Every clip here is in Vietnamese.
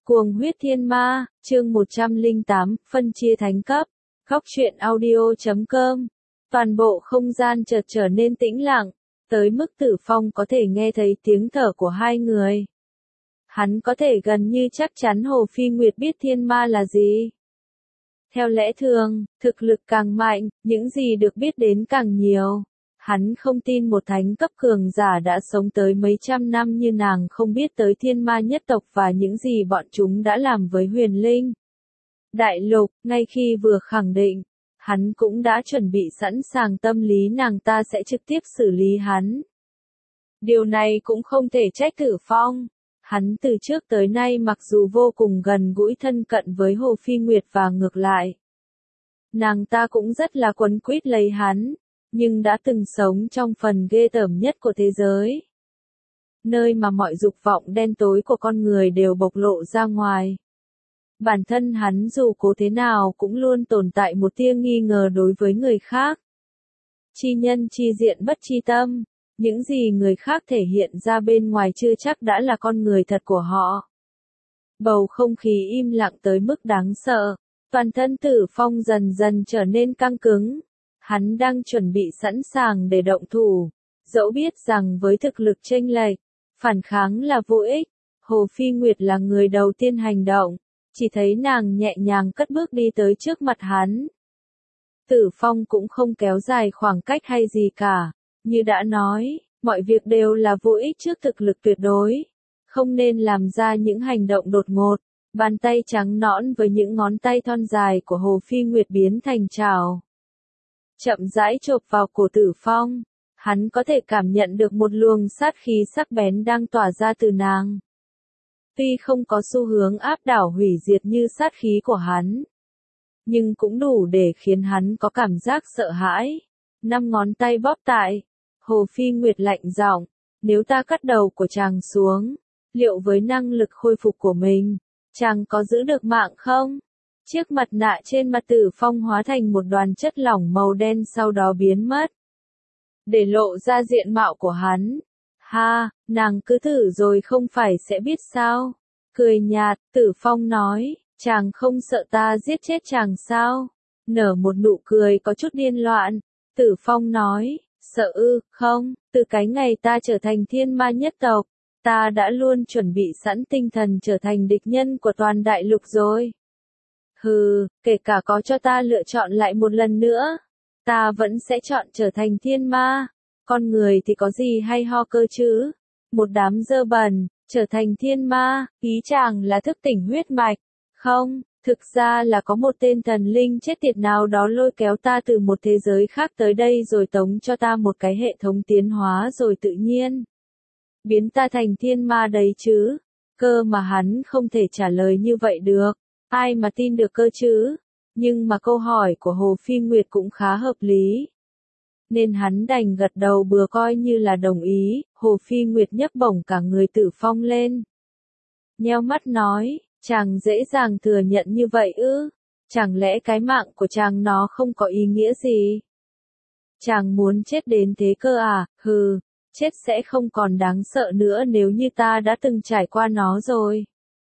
Cuồng huyết thiên ma, chương 108, phân chia thánh cấp. Góc truyện audio.com. Toàn bộ không gian chợt trở nên tĩnh lặng, tới mức Tử Phong có thể nghe thấy tiếng thở của hai người. Hắn có thể gần như chắc chắn Hồ Phi Nguyệt biết thiên ma là gì. Theo lẽ thường, thực lực càng mạnh, những gì được biết đến càng nhiều. Hắn không tin một thánh cấp cường giả đã sống tới mấy trăm năm như nàng không biết tới thiên ma nhất tộc và những gì bọn chúng đã làm với huyền linh. Đại lục, ngay khi vừa khẳng định, hắn cũng đã chuẩn bị sẵn sàng tâm lý nàng ta sẽ trực tiếp xử lý hắn. Điều này cũng không thể trách Tử Phong. Hắn từ trước tới nay mặc dù vô cùng gần gũi thân cận với Hồ Phi Nguyệt và ngược lại. Nàng ta cũng rất là quấn quýt lấy hắn, nhưng đã từng sống trong phần ghê tởm nhất của thế giới. Nơi mà mọi dục vọng đen tối của con người đều bộc lộ ra ngoài. Bản thân hắn dù cố thế nào cũng luôn tồn tại một tia nghi ngờ đối với người khác. Chi nhân chi diện bất chi tâm, những gì người khác thể hiện ra bên ngoài chưa chắc đã là con người thật của họ. Bầu không khí im lặng tới mức đáng sợ, toàn thân Tử Phong dần dần trở nên căng cứng. Hắn đang chuẩn bị sẵn sàng để động thủ, dẫu biết rằng với thực lực chênh lệch, phản kháng là vô ích. Hồ Phi Nguyệt là người đầu tiên hành động, chỉ thấy nàng nhẹ nhàng cất bước đi tới trước mặt hắn. Tử Phong cũng không kéo dài khoảng cách hay gì cả, như đã nói, mọi việc đều là vô ích trước thực lực tuyệt đối, không nên làm ra những hành động đột ngột. Bàn tay trắng nõn với những ngón tay thon dài của Hồ Phi Nguyệt biến thành trảo. Chậm rãi chộp vào cổ Tử Phong, hắn có thể cảm nhận được một luồng sát khí sắc bén đang tỏa ra từ nàng. Tuy không có xu hướng áp đảo hủy diệt như sát khí của hắn, nhưng cũng đủ để khiến hắn có cảm giác sợ hãi. 5 ngón tay bóp tại, Hồ Phi Nguyệt lạnh giọng, nếu ta cắt đầu của chàng xuống, liệu với năng lực khôi phục của mình, chàng có giữ được mạng không? Chiếc mặt nạ trên mặt Tử Phong hóa thành một đoàn chất lỏng màu đen sau đó biến mất. Để lộ ra diện mạo của hắn. Ha, nàng cứ thử rồi không phải sẽ biết sao? Cười nhạt, Tử Phong nói, chàng không sợ ta giết chết chàng sao? Nở một nụ cười có chút điên loạn. Tử Phong nói, sợ ư, không, từ cái ngày ta trở thành thiên ma nhất tộc, ta đã luôn chuẩn bị sẵn tinh thần trở thành địch nhân của toàn đại lục rồi. Hừ, kể cả có cho ta lựa chọn lại một lần nữa, ta vẫn sẽ chọn trở thành thiên ma. Con người thì có gì hay ho cơ chứ? Một đám dơ bẩn, trở thành thiên ma, ý chàng là thức tỉnh huyết mạch. Không, thực ra là có một tên thần linh chết tiệt nào đó lôi kéo ta từ một thế giới khác tới đây rồi tống cho ta một cái hệ thống tiến hóa rồi tự nhiên biến ta thành thiên ma đấy chứ. Cơ mà hắn không thể trả lời như vậy được. Ai mà tin được cơ chứ? Nhưng mà câu hỏi của Hồ Phi Nguyệt cũng khá hợp lý, nên hắn đành gật đầu bừa coi như là đồng ý. Hồ Phi Nguyệt nhấc bổng cả người Tử Phong lên, nheo mắt nói, chàng dễ dàng thừa nhận như vậy ư? Chẳng lẽ cái mạng của chàng nó không có ý nghĩa gì? Chàng muốn chết đến thế cơ à? Hừ, chết sẽ không còn đáng sợ nữa nếu như ta đã từng trải qua nó rồi.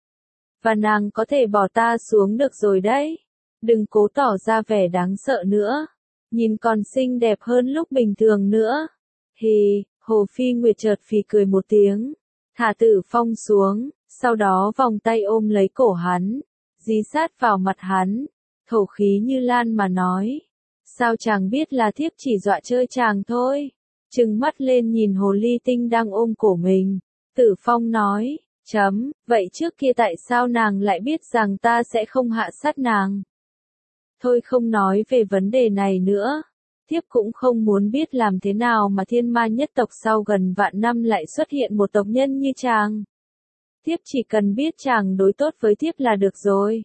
Và nàng có thể bỏ ta xuống được rồi đấy. Đừng cố tỏ ra vẻ đáng sợ nữa. Nhìn còn xinh đẹp hơn lúc bình thường nữa. Hì, Hồ Phi Nguyệt chợt phì cười một tiếng, thả Tử Phong xuống, sau đó vòng tay ôm lấy cổ hắn, dí sát vào mặt hắn, thổ khí như lan mà nói. Sao chàng biết là thiếp chỉ dọa chơi chàng thôi? Trừng mắt lên nhìn hồ ly tinh đang ôm cổ mình. Tử Phong nói, vậy trước kia tại sao nàng lại biết rằng ta sẽ không hạ sát nàng? Thôi không nói về vấn đề này nữa. Thiếp cũng không muốn biết làm thế nào mà thiên ma nhất tộc sau gần vạn năm lại xuất hiện một tộc nhân như chàng. Thiếp chỉ cần biết chàng đối tốt với thiếp là được rồi.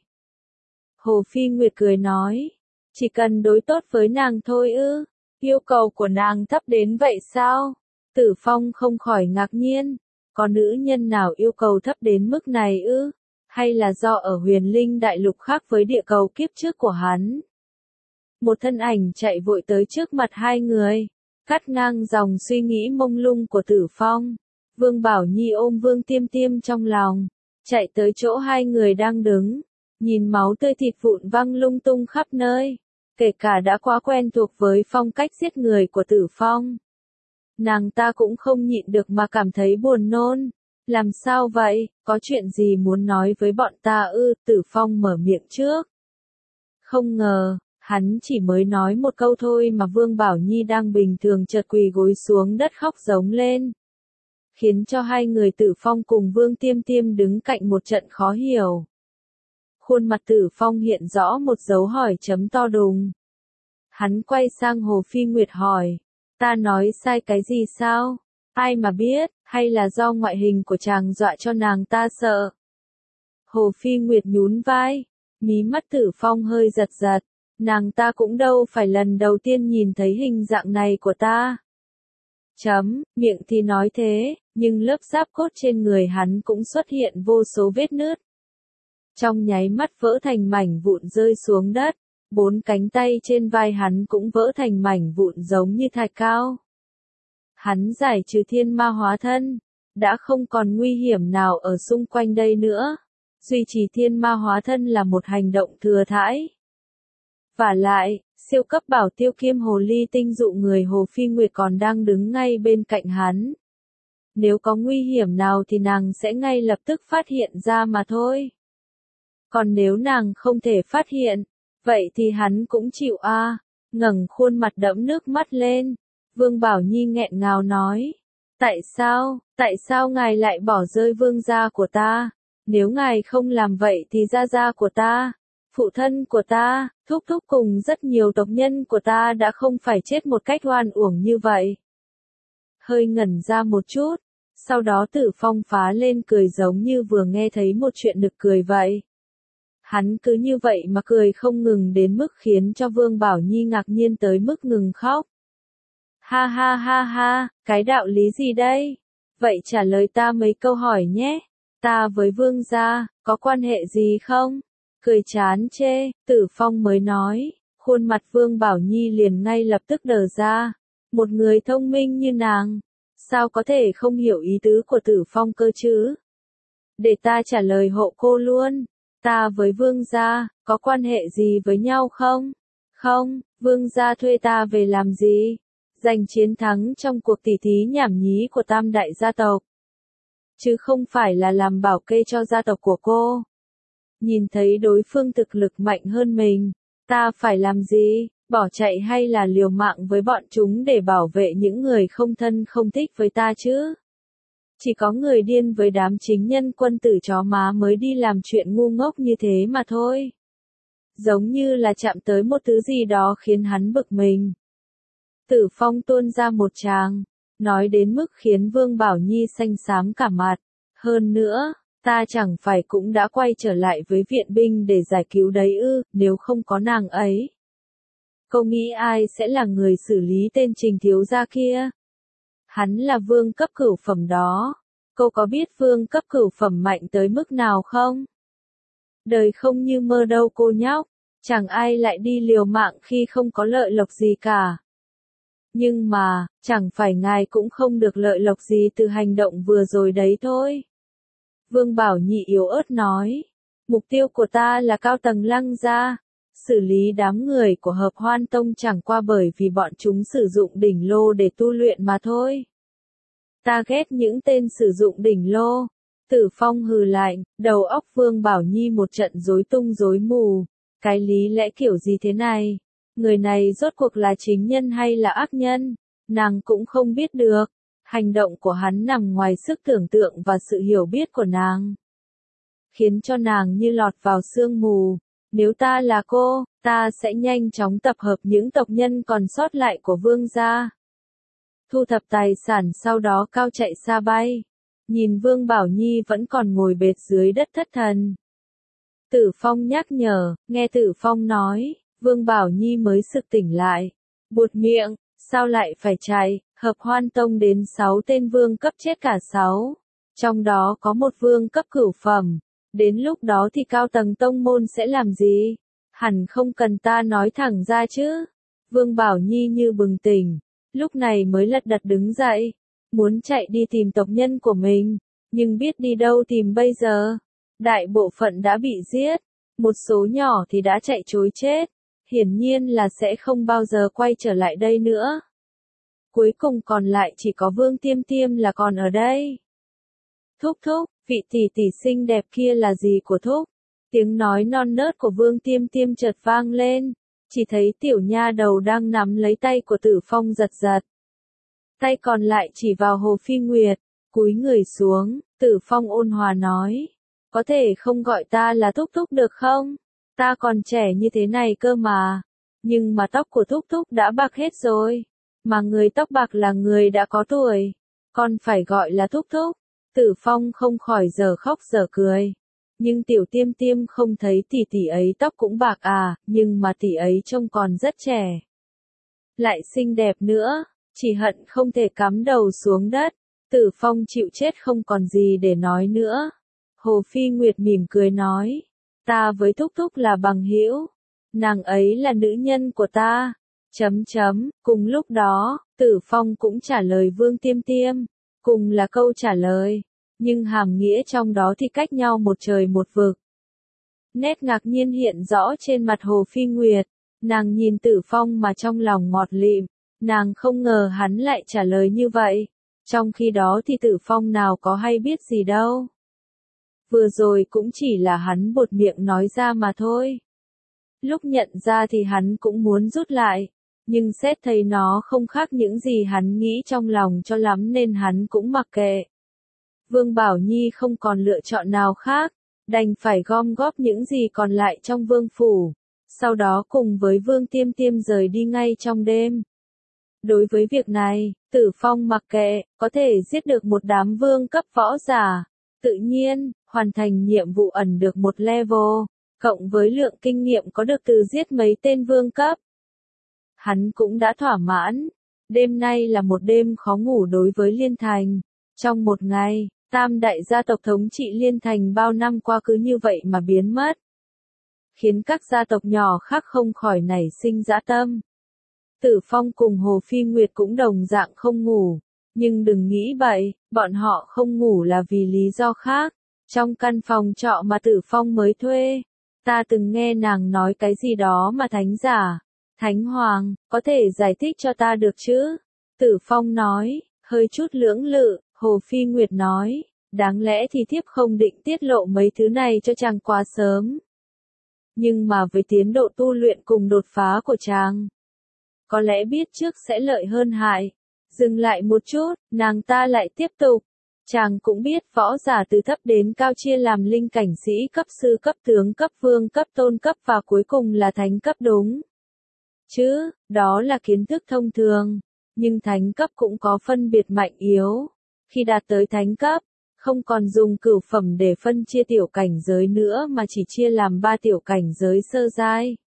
Hồ Phi Nguyệt cười nói, chỉ cần đối tốt với nàng thôi ư? Yêu cầu của nàng thấp đến vậy sao? Tử Phong không khỏi ngạc nhiên. Có nữ nhân nào yêu cầu thấp đến mức này ư? Hay là do ở huyền linh đại lục khác với địa cầu kiếp trước của hắn? Một thân ảnh chạy vội tới trước mặt hai người, cắt ngang dòng suy nghĩ mông lung của Tử Phong. Vương Bảo Nhi ôm Vương Tiêm Tiêm trong lòng, chạy tới chỗ hai người đang đứng, nhìn máu tươi thịt vụn văng lung tung khắp nơi, kể cả đã quá quen thuộc với phong cách giết người của Tử Phong. Nàng ta cũng không nhịn được mà cảm thấy buồn nôn. Làm sao vậy, có chuyện gì muốn nói với bọn ta ư? Tử Phong mở miệng trước. Không ngờ, hắn chỉ mới nói một câu thôi mà Vương Bảo Nhi đang bình thường chợt quỳ gối xuống đất khóc giống lên. Khiến cho hai người Tử Phong cùng Vương Tiêm Tiêm đứng cạnh một trận khó hiểu. Khuôn mặt Tử Phong hiện rõ một dấu hỏi chấm to đùng. Hắn quay sang Hồ Phi Nguyệt hỏi, ta nói sai cái gì sao? Ai mà biết, hay là do ngoại hình của chàng dọa cho nàng ta sợ? Hồ Phi Nguyệt nhún vai, mí mắt Tử Phong hơi giật giật, nàng ta cũng đâu phải lần đầu tiên nhìn thấy hình dạng này của ta. Miệng thì nói thế, nhưng lớp giáp cốt trên người hắn cũng xuất hiện vô số vết nứt. Trong nháy mắt vỡ thành mảnh vụn rơi xuống đất, 4 cánh tay trên vai hắn cũng vỡ thành mảnh vụn giống như thạch cao. Hắn giải trừ thiên ma hóa thân, đã không còn nguy hiểm nào ở xung quanh đây nữa. Duy trì thiên ma hóa thân là một hành động thừa thãi. Vả lại, siêu cấp bảo tiêu kiêm hồ ly tinh dụ người Hồ Phi Nguyệt còn đang đứng ngay bên cạnh hắn. Nếu có nguy hiểm nào thì nàng sẽ ngay lập tức phát hiện ra mà thôi. Còn nếu nàng không thể phát hiện, vậy thì hắn cũng chịu a. Ngẩng khuôn mặt đẫm nước mắt lên, Vương Bảo Nhi nghẹn ngào nói. Tại sao ngài lại bỏ rơi vương gia của ta? Nếu ngài không làm vậy thì gia gia của ta, phụ thân của ta, thúc thúc cùng rất nhiều tộc nhân của ta đã không phải chết một cách oan uổng như vậy. Hơi ngẩn ra một chút, sau đó Tử Phong phá lên cười giống như vừa nghe thấy một chuyện nực cười vậy. Hắn cứ như vậy mà cười không ngừng đến mức khiến cho Vương Bảo Nhi ngạc nhiên tới mức ngừng khóc. Ha ha ha ha, cái đạo lý gì đây? Vậy trả lời ta mấy câu hỏi nhé. Ta với Vương gia, có quan hệ gì không? Cười chán chê, Tử Phong mới nói, khuôn mặt Vương Bảo Nhi liền ngay lập tức đờ ra. Một người thông minh như nàng, sao có thể không hiểu ý tứ của Tử Phong cơ chứ? Để ta trả lời hộ cô luôn. Ta với Vương gia, có quan hệ gì với nhau không? Không, Vương gia thuê ta về làm gì? Giành chiến thắng trong cuộc tỷ thí nhảm nhí của tam đại gia tộc. Chứ không phải là làm bảo kê cho gia tộc của cô. Nhìn thấy đối phương thực lực mạnh hơn mình, ta phải làm gì? Bỏ chạy hay là liều mạng với bọn chúng để bảo vệ những người không thân không thích với ta chứ? Chỉ có người điên với đám chính nhân quân tử chó má mới đi làm chuyện ngu ngốc như thế mà thôi. Giống như là chạm tới một thứ gì đó khiến hắn bực mình. Tử Phong tuôn ra một tràng, nói đến mức khiến Vương Bảo Nhi xanh xám cả mặt. Hơn nữa, ta chẳng phải cũng đã quay trở lại với viện binh để giải cứu đấy ư, nếu không có nàng ấy. Cô nghĩ ai sẽ là người xử lý tên Trình thiếu gia kia? Hắn là vương cấp cửu phẩm đó. Cô có biết vương cấp cửu phẩm mạnh tới mức nào không? Đời không như mơ đâu cô nhóc, chẳng ai lại đi liều mạng khi không có lợi lộc gì cả. Nhưng mà, chẳng phải ngài cũng không được lợi lộc gì từ hành động vừa rồi đấy thôi. Vương Bảo Nhị yếu ớt nói, mục tiêu của ta là cao tầng Lăng gia, xử lý đám người của Hợp Hoan Tông chẳng qua bởi vì bọn chúng sử dụng đỉnh lô để tu luyện mà thôi. Ta ghét những tên sử dụng đỉnh lô. Tử Phong hừ lạnh, đầu óc Vương Bảo Nhi một trận rối tung rối mù. Cái lý lẽ kiểu gì thế này? Người này rốt cuộc là chính nhân hay là ác nhân? Nàng cũng không biết được. Hành động của hắn nằm ngoài sức tưởng tượng và sự hiểu biết của nàng. Khiến cho nàng như lọt vào sương mù. Nếu ta là cô, ta sẽ nhanh chóng tập hợp những tộc nhân còn sót lại của vương gia. Thu thập tài sản sau đó cao chạy xa bay. Nhìn Vương Bảo Nhi vẫn còn ngồi bệt dưới đất thất thần. Tử Phong nhắc nhở, nghe Tử Phong nói, Vương Bảo Nhi mới sực tỉnh lại. Buột miệng, sao lại phải chạy, Hợp Hoan Tông đến 6 tên vương cấp chết cả 6. Trong đó có một vương cấp cửu phẩm. Đến lúc đó thì cao tầng tông môn sẽ làm gì? Hẳn không cần ta nói thẳng ra chứ. Vương Bảo Nhi như bừng tỉnh. Lúc này mới lật đật đứng dậy. Muốn chạy đi tìm tộc nhân của mình. Nhưng biết đi đâu tìm bây giờ? Đại bộ phận đã bị giết, một số nhỏ thì đã chạy trối chết, hiển nhiên là sẽ không bao giờ quay trở lại đây nữa. Cuối cùng còn lại chỉ có Vương Tiêm Tiêm là còn ở đây. Thúc thúc, vị tỷ tỷ xinh đẹp kia là gì của thúc? Tiếng nói non nớt của Vương Tiêm Tiêm chợt vang lên, chỉ thấy tiểu nha đầu đang nắm lấy tay của Tử Phong giật giật. Tay còn lại chỉ vào Hồ Phi Nguyệt, cúi người xuống, Tử Phong ôn hòa nói, có thể không gọi ta là thúc thúc được không? Ta còn trẻ như thế này cơ mà, nhưng mà tóc của thúc thúc đã bạc hết rồi, mà người tóc bạc là người đã có tuổi, còn phải gọi là thúc thúc. Tử Phong không khỏi giờ khóc giờ cười. Nhưng tiểu Tiêm Tiêm không thấy tỷ tỷ ấy tóc cũng bạc à, nhưng mà tỷ ấy trông còn rất trẻ. Lại xinh đẹp nữa, chỉ hận không thể cắm đầu xuống đất. Tử Phong chịu chết không còn gì để nói nữa. Hồ Phi Nguyệt mỉm cười nói, ta với thúc thúc là bằng hữu, nàng ấy là nữ nhân của ta. Cùng lúc đó, Tử Phong cũng trả lời Vương Tiêm Tiêm, cùng là câu trả lời, nhưng hàm nghĩa trong đó thì cách nhau một trời một vực. Nét ngạc nhiên hiện rõ trên mặt Hồ Phi Nguyệt, nàng nhìn Tử Phong mà trong lòng ngọt lịm, nàng không ngờ hắn lại trả lời như vậy, trong khi đó thì Tử Phong nào có hay biết gì đâu. Vừa rồi cũng chỉ là hắn buột miệng nói ra mà thôi. Lúc nhận ra thì hắn cũng muốn rút lại, nhưng xét thấy nó không khác những gì hắn nghĩ trong lòng cho lắm nên hắn cũng mặc kệ. Vương Bảo Nhi không còn lựa chọn nào khác, đành phải gom góp những gì còn lại trong vương phủ, sau đó cùng với Vương Tiêm Tiêm rời đi ngay trong đêm. Đối với việc này, Tử Phong mặc kệ, có thể giết được một đám vương cấp võ giả, tự nhiên, hoàn thành nhiệm vụ ẩn được một level, cộng với lượng kinh nghiệm có được từ giết mấy tên vương cấp. Hắn cũng đã thỏa mãn. Đêm nay là một đêm khó ngủ đối với Liên Thành. Trong một ngày, tam đại gia tộc thống trị Liên Thành bao năm qua cứ như vậy mà biến mất, khiến các gia tộc nhỏ khác không khỏi nảy sinh dã tâm. Tử Phong cùng Hồ Phi Nguyệt cũng đồng dạng không ngủ, nhưng đừng nghĩ bậy, bọn họ không ngủ là vì lý do khác. Trong căn phòng trọ mà Tử Phong mới thuê, ta từng nghe nàng nói cái gì đó mà thánh giả, thánh hoàng, có thể giải thích cho ta được chứ? Tử Phong nói, hơi chút lưỡng lự. Hồ Phi Nguyệt nói, đáng lẽ thì thiếp không định tiết lộ mấy thứ này cho chàng quá sớm. Nhưng mà với tiến độ tu luyện cùng đột phá của chàng, có lẽ biết trước sẽ lợi hơn hại. Dừng lại một chút, nàng ta lại tiếp tục. Chàng cũng biết võ giả từ thấp đến cao chia làm linh cảnh sĩ cấp sư cấp tướng cấp vương cấp tôn cấp và cuối cùng là thánh cấp đúng chứ, đó là kiến thức thông thường. Nhưng thánh cấp cũng có phân biệt mạnh yếu. Khi đạt tới thánh cấp, không còn dùng cửu phẩm để phân chia tiểu cảnh giới nữa mà chỉ chia làm 3 tiểu cảnh giới sơ giai,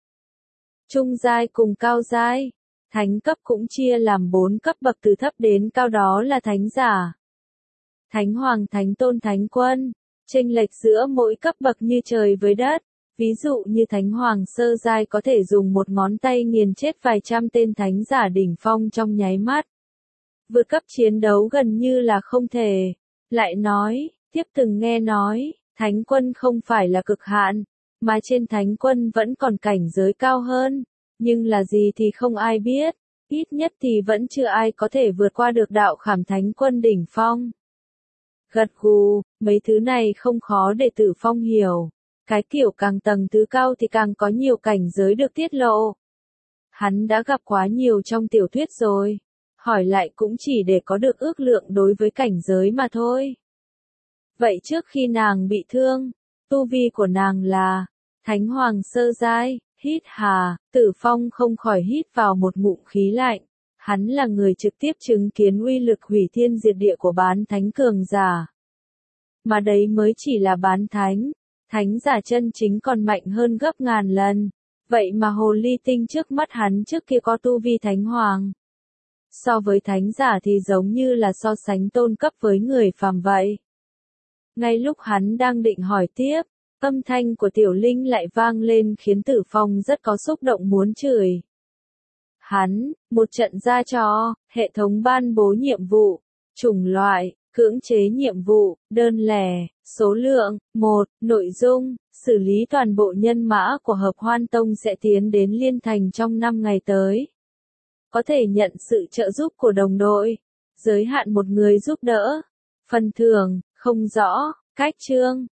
trung giai cùng cao giai. Thánh cấp cũng chia làm 4 cấp bậc từ thấp đến cao, đó là thánh giả, thánh hoàng, thánh tôn, thánh quân. Chênh lệch giữa mỗi cấp bậc như trời với đất. Ví dụ như thánh hoàng sơ giai có thể dùng một ngón tay nghiền chết vài trăm tên thánh giả đỉnh phong trong nháy mắt. Vượt cấp chiến đấu gần như là không thể. Lại nói, tiếp từng nghe nói, thánh quân không phải là cực hạn, mà trên thánh quân vẫn còn cảnh giới cao hơn. Nhưng là gì thì không ai biết, ít nhất thì vẫn chưa ai có thể vượt qua được đạo khảm thánh quân đỉnh phong. Gật gù, mấy thứ này không khó để Tử Phong hiểu. Cái kiểu càng tầng thứ cao thì càng có nhiều cảnh giới được tiết lộ. Hắn đã gặp quá nhiều trong tiểu thuyết rồi. Hỏi lại cũng chỉ để có được ước lượng đối với cảnh giới mà thôi. Vậy trước khi nàng bị thương, tu vi của nàng là thánh hoàng sơ giai. Hít hà, Tử Phong không khỏi hít vào một ngụm khí lạnh. Hắn là người trực tiếp chứng kiến uy lực hủy thiên diệt địa của bán thánh cường giả. Mà đấy mới chỉ là bán thánh. Thánh giả chân chính còn mạnh hơn gấp ngàn lần. Vậy mà hồ ly tinh trước mắt hắn trước kia có tu vi thánh hoàng. So với thánh giả thì giống như là so sánh tôn cấp với người phàm vậy. Ngay lúc hắn đang định hỏi tiếp, âm thanh của Tiểu Linh lại vang lên khiến Tử Phong rất có xúc động muốn chửi. Hắn, một trận ra trò, hệ thống ban bố nhiệm vụ, chủng loại, cưỡng chế nhiệm vụ, đơn lẻ, Số lượng 1. Nội dung, xử lý toàn bộ nhân mã của Hợp Hoan Tông sẽ tiến đến Liên Thành trong 5 ngày tới. Có thể nhận sự trợ giúp của đồng đội. Giới hạn một người giúp đỡ. Phần thưởng, không rõ. Cách chương